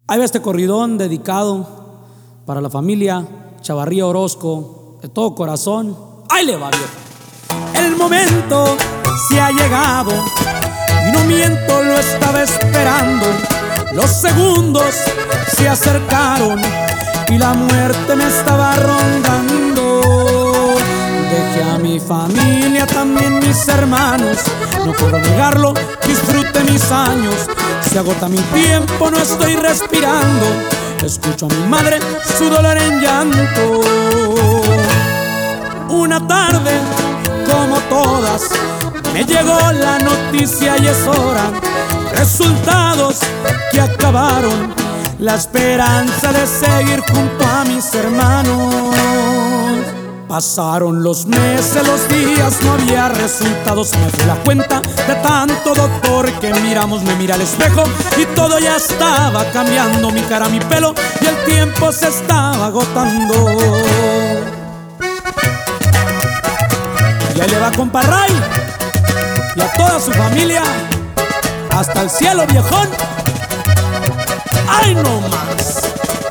Ahí va este corridón dedicado para la familia Chavarría Orozco, de todo corazón. ¡Ahí le va, viejo! El momento se ha llegado y no miento, lo estaba esperando. Los segundos se acercaron y la muerte me estaba rondando. Dejé a mi familia, también mis hermanos, no puedo negarlo, disfruté mis años. Se agota mi tiempo, no estoy respirando. Escucho a mi madre, su dolor en llanto. Una tarde, como todas, me llegó la noticia y es hora. Resultados que acabaron la esperanza de seguir junto a mis hermanos. Pasaron los meses, los días, no había resultados. Me fue la cuenta de tanto doctor que miramos. Me mira al espejo y todo ya estaba cambiando. Mi cara, mi pelo y el tiempo se estaba agotando. Y ahí le va compa Ray y a toda su familia. Hasta el cielo, viejón. ¡Ay, no más!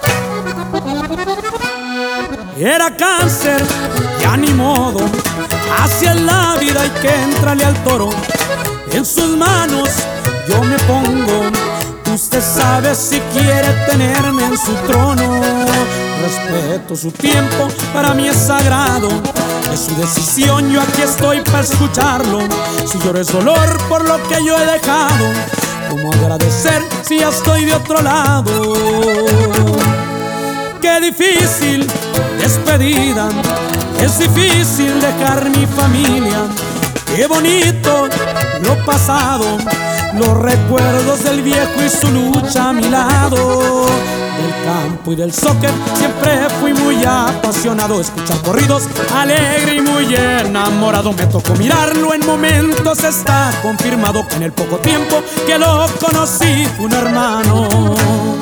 Era cáncer, ya ni modo. Hacia la vida hay que entrarle al toro. En sus manos yo me pongo. Usted sabe si quiere tenerme en su trono. Respeto su tiempo, para mí es sagrado. Es su decisión, yo aquí estoy para escucharlo. Si lloro es dolor por lo que yo he dejado. ¿Cómo agradecer si ya estoy de otro lado? Qué difícil despedida, es difícil dejar mi familia. Qué bonito lo pasado, los recuerdos del viejo y su lucha a mi lado. Del campo y del soccer siempre fui muy apasionado. Escuchar corridos, alegre y muy enamorado. Me tocó mirarlo en momentos, está confirmado que en el poco tiempo que lo conocí fue un hermano.